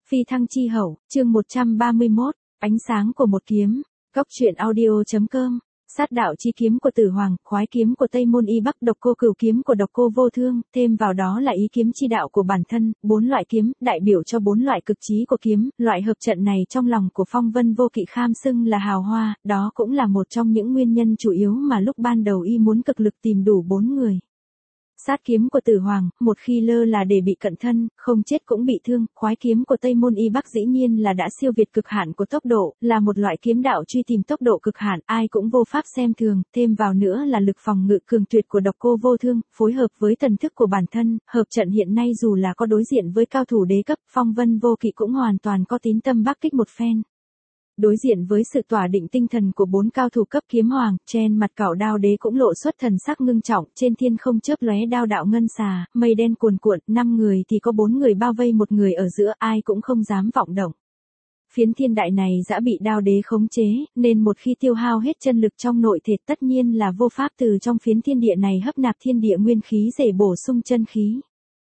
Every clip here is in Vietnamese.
Phi thăng chi hậu, chương 131, ánh sáng của một kiếm, Góc truyện audio.com, sát đạo chi kiếm của Tử Hoàng, khoái kiếm của Tây Môn Y Bắc, độc cô cửu kiếm của độc cô vô thương, thêm vào đó là ý kiếm chi đạo của bản thân, 4 loại kiếm, đại biểu cho 4 loại cực trí của kiếm, loại hợp trận này trong lòng của Phong Vân Vô Kỵ kham xưng là hào hoa, đó cũng là một trong những nguyên nhân chủ yếu mà lúc ban đầu y muốn cực lực tìm đủ 4 người. Sát kiếm của Tử Hoàng, một khi lơ là để bị cận thân, không chết cũng bị thương, khoái kiếm của Tây Môn Y Bắc dĩ nhiên là đã siêu việt cực hạn của tốc độ, là một loại kiếm đạo truy tìm tốc độ cực hạn, ai cũng vô pháp xem thường, thêm vào nữa là lực phòng ngự cường tuyệt của độc cô vô thương, phối hợp với thần thức của bản thân, hợp trận hiện nay dù là có đối diện với cao thủ đế cấp, Phong Vân Vô Kỵ cũng hoàn toàn có tín tâm bắc kích một phen. Đối diện với sự tỏa định tinh thần của 4 cao thủ cấp kiếm hoàng, trên mặt cẩu đao đế cũng lộ xuất thần sắc ngưng trọng, trên thiên không chớp lóe đao đạo ngân xà, mây đen cuồn cuộn, 5 người thì có 4 người bao vây một người ở giữa, ai cũng không dám vọng động. Phiến thiên đại này đã bị đao đế khống chế, nên một khi tiêu hao hết chân lực trong nội thể tất nhiên là vô pháp từ trong phiến thiên địa này hấp nạp thiên địa nguyên khí để bổ sung chân khí.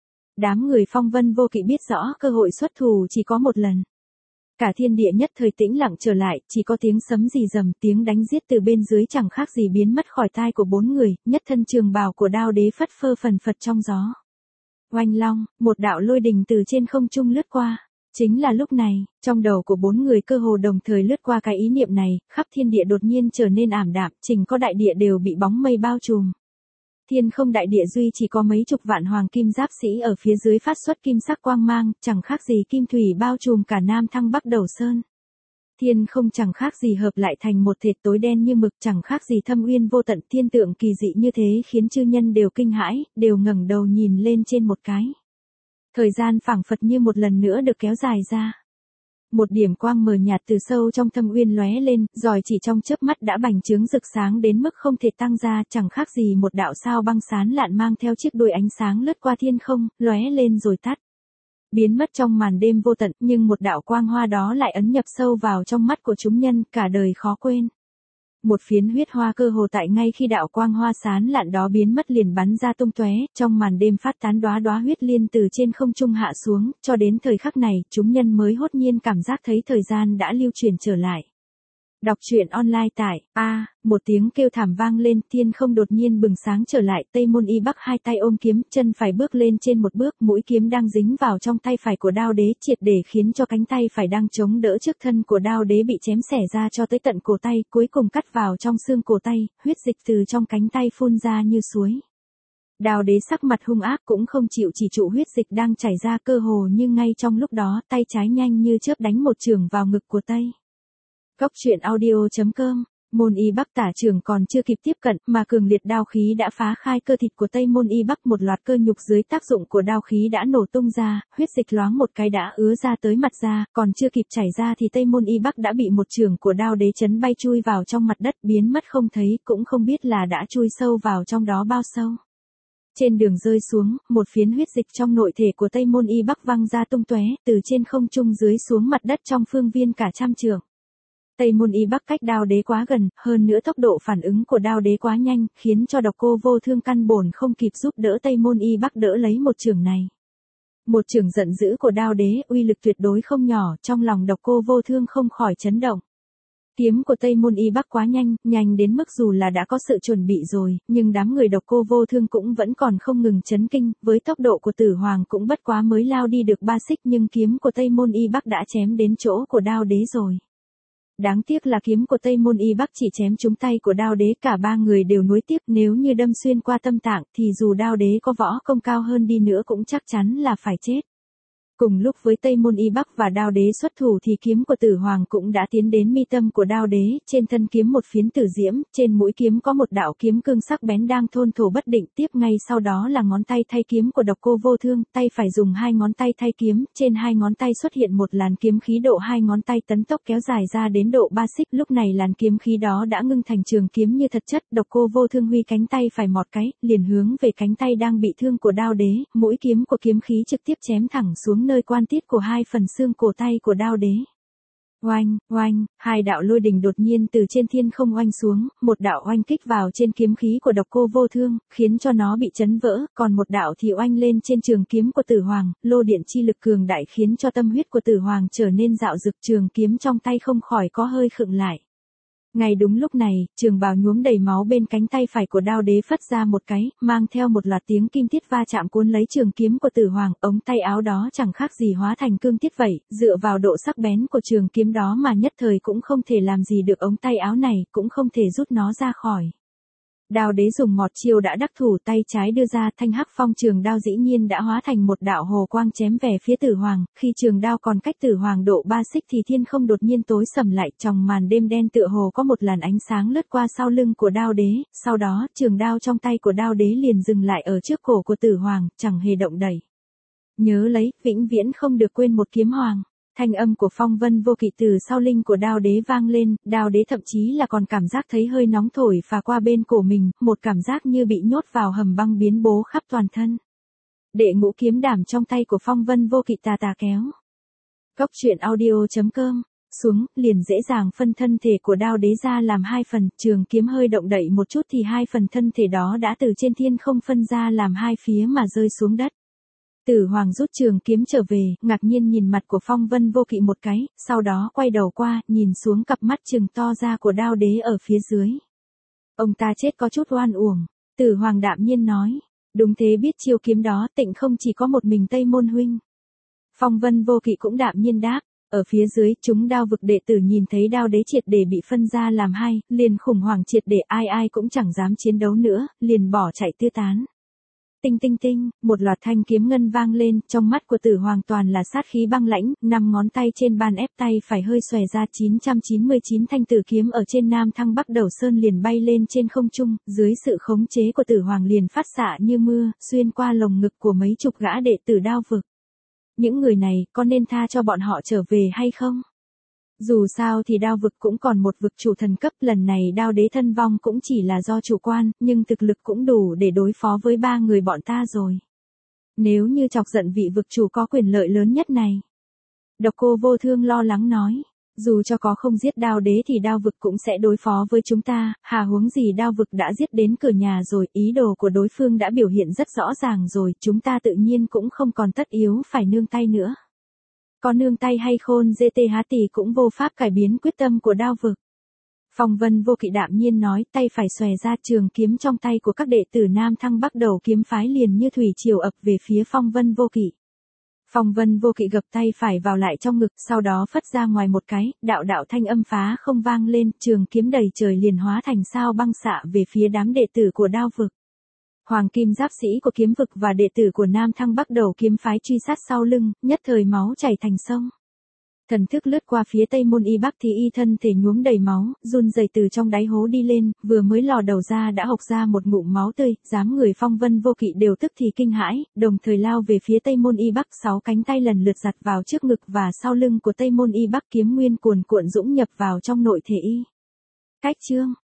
Đám người Phong Vân Vô Kỵ biết rõ cơ hội xuất thủ chỉ có một lần. Cả thiên địa nhất thời tĩnh lặng trở lại, chỉ có tiếng sấm rì rầm, tiếng đánh giết từ bên dưới chẳng khác gì biến mất khỏi tai của 4 người, nhất thân trường bào của đao đế phất phơ phần phật trong gió. Oanh long, một đạo lôi đình từ trên không trung lướt qua. Chính là lúc này, trong đầu của 4 người cơ hồ đồng thời lướt qua cái ý niệm này, khắp thiên địa đột nhiên trở nên ảm đạm, chỉnh có đại địa đều bị bóng mây bao trùm. Thiên không đại địa duy chỉ có mấy chục vạn hoàng kim giáp sĩ ở phía dưới phát xuất kim sắc quang mang, chẳng khác gì kim thủy bao trùm cả Nam Thăng Bắc Đầu Sơn. Thiên không chẳng khác gì hợp lại thành một thệt tối đen như mực, chẳng khác gì thâm uyên vô tận, thiên tượng kỳ dị như thế khiến chư nhân đều kinh hãi, đều ngẩng đầu nhìn lên trên một cái. Thời gian phảng phật như một lần nữa được kéo dài ra. Một điểm quang mờ nhạt từ sâu trong thâm uyên lóe lên, rồi chỉ trong chớp mắt đã bành trướng rực sáng đến mức không thể tăng ra, chẳng khác gì một đạo sao băng sán lạn mang theo chiếc đuôi ánh sáng lướt qua thiên không, lóe lên rồi tắt. Biến mất trong màn đêm vô tận, nhưng một đạo quang hoa đó lại ấn nhập sâu vào trong mắt của chúng nhân, cả đời khó quên. Một phiến huyết hoa cơ hồ tại ngay khi đạo quang hoa sán lạn đó biến mất liền bắn ra tung tóe, trong màn đêm phát tán đóa đóa huyết liên từ trên không trung hạ xuống, cho đến thời khắc này, chúng nhân mới hốt nhiên cảm giác thấy thời gian đã lưu chuyển trở lại. Đọc truyện online tại một tiếng kêu thảm vang lên, thiên không đột nhiên bừng sáng trở lại, Tây Môn Y Bắc hai tay ôm kiếm, chân phải bước lên trên một bước, mũi kiếm đang dính vào trong tay phải của đao đế, triệt để khiến cho cánh tay phải đang chống đỡ trước thân của đao đế bị chém xẻ ra cho tới tận cổ tay, cuối cùng cắt vào trong xương cổ tay, huyết dịch từ trong cánh tay phun ra như suối. Đao đế sắc mặt hung ác cũng không chịu chỉ trụ huyết dịch đang chảy ra, cơ hồ như ngay trong lúc đó, tay trái nhanh như chớp đánh một chưởng vào ngực của Tây. Góc truyện audio.com, Môn Y Bắc tả trường còn chưa kịp tiếp cận, mà cường liệt đao khí đã phá khai cơ thịt của Tây Môn Y Bắc, một loạt cơ nhục dưới tác dụng của đao khí đã nổ tung ra, huyết dịch loáng một cái đã ứa ra tới mặt da, còn chưa kịp chảy ra thì Tây Môn Y Bắc đã bị một chưởng của đao đế chấn bay chui vào trong mặt đất, biến mất không thấy, cũng không biết là đã chui sâu vào trong đó bao sâu. Trên đường rơi xuống, một phiến huyết dịch trong nội thể của Tây Môn Y Bắc văng ra tung tóe, từ trên không trung dưới xuống mặt đất trong phương viên cả trăm trượng. Tây Môn Y Bắc cách đao đế quá gần, hơn nữa tốc độ phản ứng của đao đế quá nhanh, khiến cho độc cô vô thương căn bổn không kịp giúp đỡ Tây Môn Y Bắc đỡ lấy một chưởng này. Một chưởng giận dữ của đao đế, uy lực tuyệt đối không nhỏ, trong lòng độc cô vô thương không khỏi chấn động. Kiếm của Tây Môn Y Bắc quá nhanh, nhanh đến mức dù là đã có sự chuẩn bị rồi, nhưng đám người độc cô vô thương cũng vẫn còn không ngừng chấn kinh, với tốc độ của Tử Hoàng cũng bất quá mới lao đi được 3 xích, nhưng kiếm của Tây Môn Y Bắc đã chém đến chỗ của đao đế rồi. Đáng tiếc là kiếm của Tây Môn Y Bắc chỉ chém trúng tay của đao đế, cả 3 người đều nuối tiếc, nếu như đâm xuyên qua tâm tạng thì dù đao đế có võ công cao hơn đi nữa cũng chắc chắn là phải chết. Cùng lúc với Tây Môn Y Bắc và đao đế xuất thủ thì kiếm của Tử Hoàng cũng đã tiến đến mi tâm của đao đế, trên thân kiếm một phiến tử diễm, trên mũi kiếm có một đạo kiếm cương sắc bén đang thôn thổ bất định, tiếp ngay sau đó là ngón tay thay kiếm của độc cô vô thương, tay phải dùng 2 ngón tay thay kiếm, trên 2 ngón tay xuất hiện một làn kiếm khí độ 2 ngón tay tấn tốc kéo dài ra đến độ 3 xích, lúc này làn kiếm khí đó đã ngưng thành trường kiếm như thật chất, độc cô vô thương huy cánh tay phải mọt cái, liền hướng về cánh tay đang bị thương của đao đế, mũi kiếm của kiếm khí trực tiếp chém thẳng xuống nơi quan tiết của 2 phần xương cổ tay của đao đế. Oanh, oanh, hai đạo lôi đình đột nhiên từ trên thiên không oanh xuống, một đạo oanh kích vào trên kiếm khí của Độc Cô Vô Thương, khiến cho nó bị chấn vỡ, còn một đạo thì oanh lên trên trường kiếm của Tử Hoàng, lô điện chi lực cường đại khiến cho tâm huyết của Tử Hoàng trở nên dạo dực, trường kiếm trong tay không khỏi có hơi khựng lại. Ngay đúng lúc này, trường bào nhuốm đầy máu bên cánh tay phải của Đao Đế phất ra một cái, mang theo một loạt tiếng kim tiết va chạm cuốn lấy trường kiếm của Tử Hoàng, ống tay áo đó chẳng khác gì hóa thành cương tiết vậy, dựa vào độ sắc bén của trường kiếm đó mà nhất thời cũng không thể làm gì được ống tay áo này, cũng không thể rút nó ra khỏi. Đao Đế dùng một chiêu đã đắc thủ, tay trái đưa ra, thanh hắc phong trường đao dĩ nhiên đã hóa thành một đạo hồ quang chém về phía Tử Hoàng, khi trường đao còn cách Tử Hoàng độ 3 xích thì thiên không đột nhiên tối sầm lại, trong màn đêm đen tựa hồ có một làn ánh sáng lướt qua sau lưng của Đao Đế, sau đó, trường đao trong tay của Đao Đế liền dừng lại ở trước cổ của Tử Hoàng, chẳng hề động đậy. Nhớ lấy, vĩnh viễn không được quên một kiếm hoàng. Thanh âm của Phong Vân Vô Kỵ từ sau lưng của Đao Đế vang lên, Đao Đế thậm chí là còn cảm giác thấy hơi nóng thổi phả qua bên cổ mình, một cảm giác như bị nhốt vào hầm băng biến bố khắp toàn thân. Đệ ngũ kiếm đảm trong tay của Phong Vân Vô Kỵ tà tà kéo. Cốc truyện audio.com xuống, liền dễ dàng phân thân thể của Đao Đế ra làm hai phần, trường kiếm hơi động đậy một chút thì hai phần thân thể đó đã từ trên thiên không phân ra làm hai phía mà rơi xuống đất. Tử Hoàng rút trường kiếm trở về, ngạc nhiên nhìn mặt của Phong Vân Vô Kỵ một cái, sau đó quay đầu qua, nhìn xuống cặp mắt trừng to ra của Đao Đế ở phía dưới. Ông ta chết có chút oan uổng, Tử Hoàng đạm nhiên nói, đúng thế, biết chiêu kiếm đó, Tịnh không chỉ có một mình Tây Môn huynh. Phong Vân Vô Kỵ cũng đạm nhiên đáp, ở phía dưới, chúng Đao vực đệ tử nhìn thấy Đao Đế triệt để bị phân ra làm hai, liền khủng hoảng triệt để, ai ai cũng chẳng dám chiến đấu nữa, liền bỏ chạy tứ tán. Tinh tinh tinh, một loạt thanh kiếm ngân vang lên, trong mắt của Tử Hoàng toàn là sát khí băng lãnh, 5 ngón tay trên bàn ép tay phải hơi xòe ra, 999 thanh tử kiếm ở trên Nam Thăng Bắc Đầu Sơn liền bay lên trên không trung, dưới sự khống chế của Tử Hoàng liền phát xạ như mưa, xuyên qua lồng ngực của mấy chục gã đệ tử Đao vực. Những người này, có nên tha cho bọn họ trở về hay không? Dù sao thì Đao vực cũng còn một vực chủ thần cấp, lần này Đao Đế thân vong cũng chỉ là do chủ quan, nhưng thực lực cũng đủ để đối phó với 3 người bọn ta rồi. Nếu như chọc giận vị vực chủ có quyền lợi lớn nhất này. Độc Cô Vô Thương lo lắng nói, dù cho có không giết Đao Đế thì Đao vực cũng sẽ đối phó với chúng ta, hà huống gì Đao vực đã giết đến cửa nhà rồi, ý đồ của đối phương đã biểu hiện rất rõ ràng rồi, chúng ta tự nhiên cũng không còn tất yếu phải nương tay nữa. Có nương tay hay khôn GTH tỷ cũng vô pháp cải biến quyết tâm của Đao vực. Phong Vân Vô Kỵ đạm nhiên nói, tay phải xòe ra, trường kiếm trong tay của các đệ tử Nam Thăng Bắc Đầu kiếm phái liền như thủy triều ập về phía Phong Vân Vô Kỵ. Phong Vân Vô Kỵ gập tay phải vào lại trong ngực, sau đó phất ra ngoài một cái, đạo đạo thanh âm phá không vang lên, trường kiếm đầy trời liền hóa thành sao băng xạ về phía đám đệ tử của Đao vực. Hoàng kim giáp sĩ của kiếm vực và đệ tử của Nam Thăng Bắc Đầu kiếm phái truy sát sau lưng, nhất thời máu chảy thành sông. Thần thức lướt qua phía Tây Môn Y Bắc thì y thân thể nhuốm đầy máu, run rẩy từ trong đáy hố đi lên, vừa mới lò đầu ra đã hộc ra một ngụm máu tươi, dám người Phong Vân Vô Kỵ đều tức thì kinh hãi, đồng thời lao về phía Tây Môn Y Bắc, 6 cánh tay lần lượt giặt vào trước ngực và sau lưng của Tây Môn Y Bắc, kiếm nguyên cuồn cuộn dũng nhập vào trong nội thể y. Cách chương